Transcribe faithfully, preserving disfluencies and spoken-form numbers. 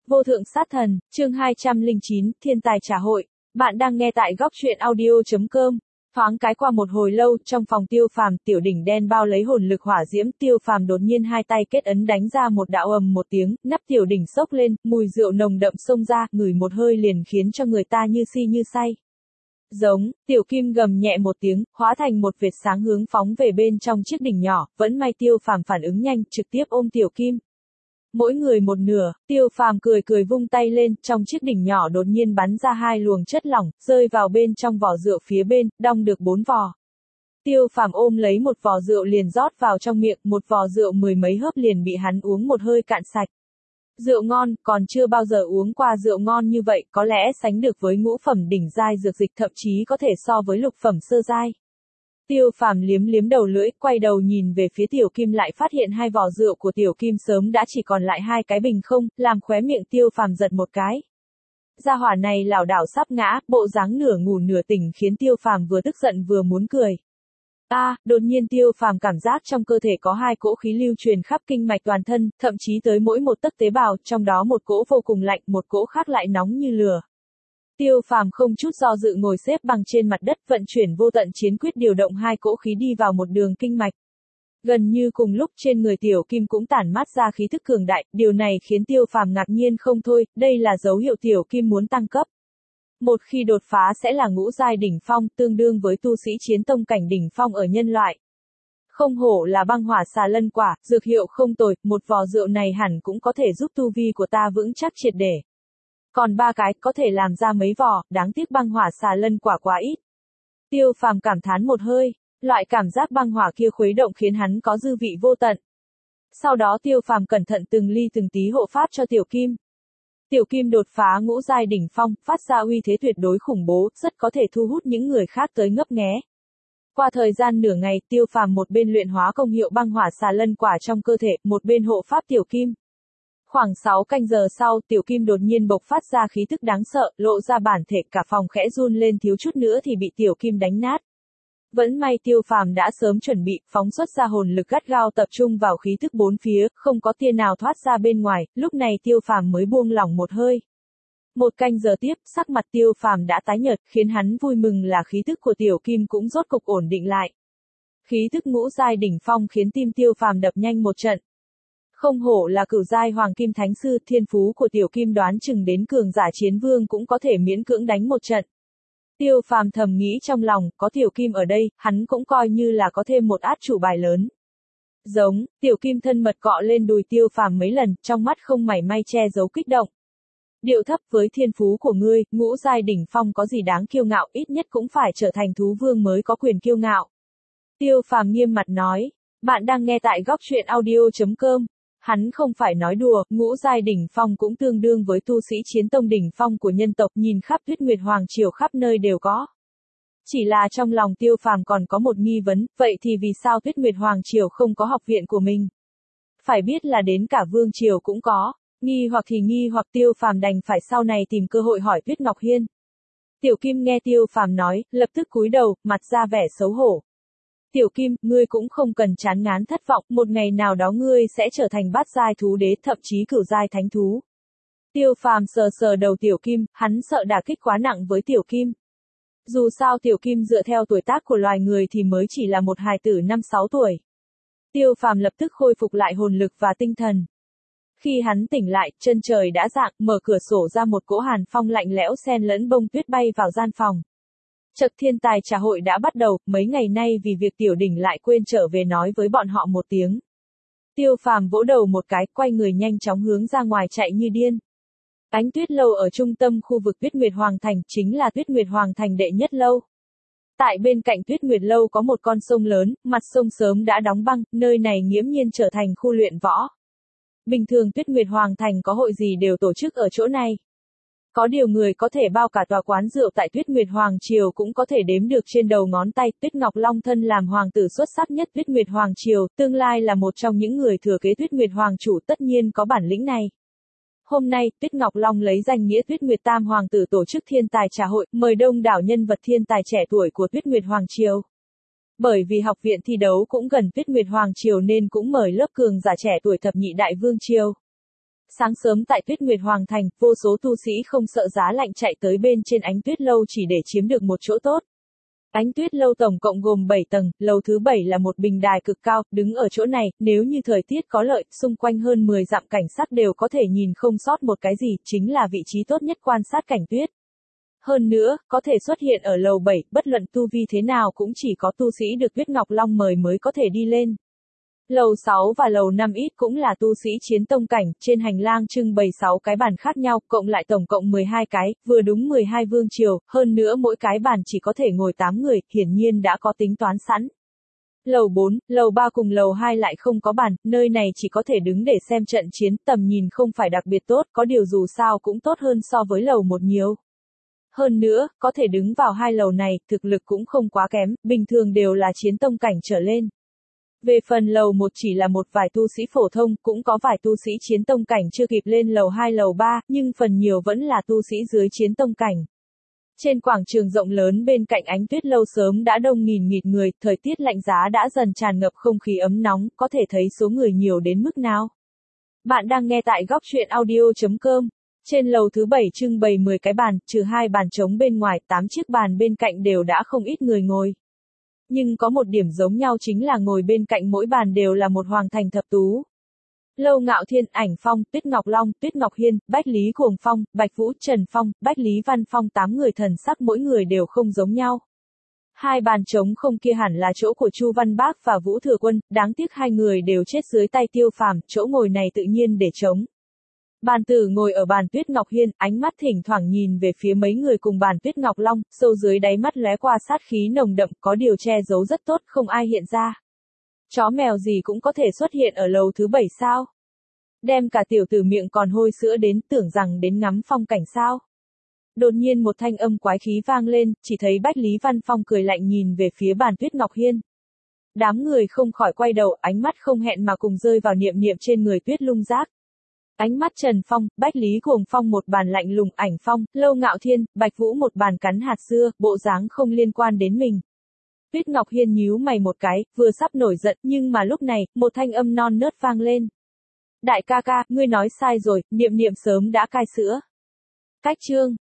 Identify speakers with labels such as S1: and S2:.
S1: Vô thượng sát thần, chương hai trăm lẻ chín, thiên tài trà hội. Bạn đang nghe tại góc truyện audio.com. Thoáng cái qua một hồi lâu, trong phòng Tiêu Phàm, tiểu đỉnh đen bao lấy hồn lực hỏa diễm, Tiêu Phàm đột nhiên hai tay kết ấn đánh ra một đạo ầm một tiếng, nắp tiểu đỉnh sốc lên, mùi rượu nồng đậm xông ra, ngửi một hơi liền khiến cho người ta như si như say. Giống, tiểu kim gầm nhẹ một tiếng, hóa thành một vệt sáng hướng phóng về bên trong chiếc đỉnh nhỏ, vẫn may Tiêu Phàm phản ứng nhanh, trực tiếp ôm tiểu kim. Mỗi người một nửa, Tiêu Phàm cười cười vung tay lên, trong chiếc đỉnh nhỏ đột nhiên bắn ra hai luồng chất lỏng, rơi vào bên trong vỏ rượu phía bên, đong được bốn vò. Tiêu Phàm ôm lấy một vò rượu liền rót vào trong miệng, một vò rượu mười mấy hớp liền bị hắn uống một hơi cạn sạch. Rượu ngon, còn chưa bao giờ uống qua rượu ngon như vậy, có lẽ sánh được với ngũ phẩm đỉnh giai dược dịch, thậm chí có thể so với lục phẩm sơ giai. Tiêu Phàm liếm liếm đầu lưỡi, quay đầu nhìn về phía tiểu kim lại phát hiện hai vò rượu của tiểu kim sớm đã chỉ còn lại hai cái bình không, làm khóe miệng Tiêu Phàm giật một cái. Gia hỏa này lảo đảo sắp ngã, bộ dáng nửa ngủ nửa tỉnh khiến Tiêu Phàm vừa tức giận vừa muốn cười. A, à, đột nhiên Tiêu Phàm cảm giác trong cơ thể có hai cỗ khí lưu truyền khắp kinh mạch toàn thân, thậm chí tới mỗi một tấc tế bào, trong đó một cỗ vô cùng lạnh, một cỗ khác lại nóng như lửa. Tiêu Phàm không chút do dự ngồi xếp bằng trên mặt đất, vận chuyển vô tận chiến quyết điều động hai cỗ khí đi vào một đường kinh mạch. Gần như cùng lúc trên người tiểu kim cũng tản mát ra khí thức cường đại, điều này khiến Tiêu Phàm ngạc nhiên không thôi, đây là dấu hiệu tiểu kim muốn tăng cấp. Một khi đột phá sẽ là ngũ giai đỉnh phong, tương đương với tu sĩ chiến tông cảnh đỉnh phong ở nhân loại. Không hổ là băng hỏa xà lân quả, dược hiệu không tồi, một vò rượu này hẳn cũng có thể giúp tu vi của ta vững chắc triệt để. Còn ba cái có thể làm ra mấy vò, đáng tiếc băng hỏa xà lân quả quá ít. Tiêu Phàm cảm thán một hơi, loại cảm giác băng hỏa kia khuấy động khiến hắn có dư vị vô tận. Sau đó Tiêu Phàm cẩn thận từng ly từng tí hộ pháp cho tiểu kim. Tiểu kim đột phá ngũ giai đỉnh phong, phát ra uy thế tuyệt đối khủng bố, rất có thể thu hút những người khác tới ngấp nghé. Qua thời gian nửa ngày, Tiêu Phàm một bên luyện hóa công hiệu băng hỏa xà lân quả trong cơ thể, một bên hộ pháp tiểu kim. Khoảng sáu canh giờ sau, tiểu kim đột nhiên bộc phát ra khí tức đáng sợ, lộ ra bản thể, cả phòng khẽ run lên, thiếu chút nữa thì bị tiểu kim đánh nát. Vẫn may Tiêu Phàm đã sớm chuẩn bị, phóng xuất ra hồn lực gắt gao tập trung vào khí tức bốn phía, không có tia nào thoát ra bên ngoài, lúc này Tiêu Phàm mới buông lỏng một hơi. Một canh giờ tiếp, sắc mặt Tiêu Phàm đã tái nhợt, khiến hắn vui mừng là khí tức của tiểu kim cũng rốt cục ổn định lại. Khí tức ngũ giai đỉnh phong khiến tim Tiêu Phàm đập nhanh một trận. Không hổ là cửu giai hoàng kim thánh sư, thiên phú của tiểu kim đoán chừng đến cường giả chiến vương cũng có thể miễn cưỡng đánh một trận. Tiêu Phàm thầm nghĩ trong lòng, có tiểu kim ở đây, hắn cũng coi như là có thêm một át chủ bài lớn. Giống, tiểu kim thân mật cọ lên đùi Tiêu Phàm mấy lần, trong mắt không mảy may che giấu kích động. Điệu thấp, với thiên phú của ngươi, ngũ giai đỉnh phong có gì đáng kiêu ngạo, ít nhất cũng phải trở thành thú vương mới có quyền kiêu ngạo. Tiêu Phàm nghiêm mặt nói, bạn đang nghe tại góc truyện audio.com. Hắn không phải nói đùa, ngũ giai đỉnh phong cũng tương đương với tu sĩ chiến tông đỉnh phong của nhân tộc, nhìn khắp Tuyết Nguyệt Hoàng Triều khắp nơi đều có. Chỉ là trong lòng Tiêu Phàm còn có một nghi vấn, vậy thì vì sao Tuyết Nguyệt Hoàng Triều không có học viện của mình? Phải biết là đến cả Vương Triều cũng có, nghi hoặc thì nghi hoặc Tiêu Phàm đành phải sau này tìm cơ hội hỏi Tuyết Ngọc Hiên. Tiểu Kim nghe Tiêu Phàm nói, lập tức cúi đầu, mặt ra vẻ xấu hổ. Tiểu Kim, ngươi cũng không cần chán ngán thất vọng, một ngày nào đó ngươi sẽ trở thành bát giai thú đế, thậm chí cửu giai thánh thú. Tiêu Phàm sờ sờ đầu Tiểu Kim, hắn sợ đả kích quá nặng với Tiểu Kim. Dù sao Tiểu Kim dựa theo tuổi tác của loài người thì mới chỉ là một hài tử năm sáu tuổi. Tiêu Phàm lập tức khôi phục lại hồn lực và tinh thần. Khi hắn tỉnh lại, chân trời đã rạng, mở cửa sổ ra một cỗ hàn phong lạnh lẽo xen lẫn bông tuyết bay vào gian phòng. Chợt thiên tài trà hội đã bắt đầu, mấy ngày nay vì việc tiểu đỉnh lại quên trở về nói với bọn họ một tiếng. Tiêu Phàm vỗ đầu một cái, quay người nhanh chóng hướng ra ngoài chạy như điên. Ánh tuyết lâu ở trung tâm khu vực Tuyết Nguyệt Hoàng Thành, chính là Tuyết Nguyệt Hoàng Thành đệ nhất lâu. Tại bên cạnh Tuyết Nguyệt lâu có một con sông lớn, mặt sông sớm đã đóng băng, nơi này nghiễm nhiên trở thành khu luyện võ. Bình thường Tuyết Nguyệt Hoàng Thành có hội gì đều tổ chức ở chỗ này. Có điều người có thể bao cả tòa quán rượu tại Tuyết Nguyệt Hoàng Triều cũng có thể đếm được trên đầu ngón tay. Tuyết Ngọc Long thân làm hoàng tử xuất sắc nhất Tuyết Nguyệt Hoàng Triều, tương lai là một trong những người thừa kế Tuyết Nguyệt Hoàng chủ, tất nhiên có bản lĩnh này. Hôm nay, Tuyết Ngọc Long lấy danh nghĩa Tuyết Nguyệt Tam Hoàng tử tổ chức thiên tài trà hội, mời đông đảo nhân vật thiên tài trẻ tuổi của Tuyết Nguyệt Hoàng Triều. Bởi vì học viện thi đấu cũng gần Tuyết Nguyệt Hoàng Triều nên cũng mời lớp cường giả trẻ tuổi thập nhị đại vương triều. Sáng sớm tại Tuyết Nguyệt Hoàng Thành, vô số tu sĩ không sợ giá lạnh chạy tới bên trên Ánh Tuyết Lâu chỉ để chiếm được một chỗ tốt. Ánh Tuyết Lâu tổng cộng gồm bảy tầng, lầu thứ bảy là một bình đài cực cao, đứng ở chỗ này, nếu như thời tiết có lợi, xung quanh hơn mười dặm cảnh sắc đều có thể nhìn không sót một cái gì, chính là vị trí tốt nhất quan sát cảnh tuyết. Hơn nữa, có thể xuất hiện ở lầu bảy, bất luận tu vi thế nào cũng chỉ có tu sĩ được Tuyết Ngọc Long mời mới có thể đi lên. Lầu sáu và lầu năm ít cũng là tu sĩ chiến tông cảnh, trên hành lang trưng bày sáu cái bàn khác nhau, cộng lại tổng cộng mười hai cái, vừa đúng mười hai vương triều, hơn nữa mỗi cái bàn chỉ có thể ngồi tám người, hiển nhiên đã có tính toán sẵn. Lầu bốn, lầu ba cùng lầu hai lại không có bàn, nơi này chỉ có thể đứng để xem trận chiến, tầm nhìn không phải đặc biệt tốt, có điều dù sao cũng tốt hơn so với lầu một nhiều. Hơn nữa, có thể đứng vào hai lầu này, thực lực cũng không quá kém, bình thường đều là chiến tông cảnh trở lên. Về phần lầu một chỉ là một vài tu sĩ phổ thông, cũng có vài tu sĩ chiến tông cảnh chưa kịp lên lầu hai lầu ba, nhưng phần nhiều vẫn là tu sĩ dưới chiến tông cảnh. Trên quảng trường rộng lớn bên cạnh Ánh Tuyết Lâu sớm đã đông nghìn nghịt người, thời tiết lạnh giá đã dần tràn ngập không khí ấm nóng, có thể thấy số người nhiều đến mức nào. Bạn đang nghe tại góc truyện audio chấm com. Trên lầu thứ bảy trưng bày mười cái bàn, trừ hai bàn trống bên ngoài, tám chiếc bàn bên cạnh đều đã không ít người ngồi. Nhưng có một điểm giống nhau chính là ngồi bên cạnh mỗi bàn đều là một hoàng thành thập tú. Lâu Ngạo Thiên, Ảnh Phong, Tuyết Ngọc Long, Tuyết Ngọc Hiên, Bách Lý Cuồng Phong, Bạch Vũ, Trần Phong, Bách Lý Văn Phong, tám người thần sắc mỗi người đều không giống nhau. Hai bàn trống không kia hẳn là chỗ của Chu Văn Bác và Vũ Thừa Quân, đáng tiếc hai người đều chết dưới tay Tiêu Phàm, chỗ ngồi này tự nhiên để trống. Bàn tử ngồi ở bàn Tuyết Ngọc Hiên, ánh mắt thỉnh thoảng nhìn về phía mấy người cùng bàn Tuyết Ngọc Long, sâu dưới đáy mắt lóe qua sát khí nồng đậm, có điều che giấu rất tốt, không ai hiện ra. Chó mèo gì cũng có thể xuất hiện ở lầu thứ bảy sao? Đem cả tiểu tử miệng còn hôi sữa đến, tưởng rằng đến ngắm phong cảnh sao? Đột nhiên một thanh âm quái khí vang lên, chỉ thấy Bách Lý Văn Phong cười lạnh nhìn về phía bàn Tuyết Ngọc Hiên. Đám người không khỏi quay đầu, ánh mắt không hẹn mà cùng rơi vào Niệm Niệm trên người Tuyết Lung Giác. Ánh mắt Trần Phong, Bách Lý Cuồng Phong một bàn lạnh lùng, Ảnh Phong, Lâu Ngạo Thiên, Bạch Vũ một bàn cắn hạt dưa, bộ dáng không liên quan đến mình. Tuyết Ngọc Hiên nhíu mày một cái, vừa sắp nổi giận, nhưng mà lúc này, một thanh âm non nớt vang lên. Đại ca ca, ngươi nói sai rồi, Niệm Niệm sớm đã cai sữa. Cách chương.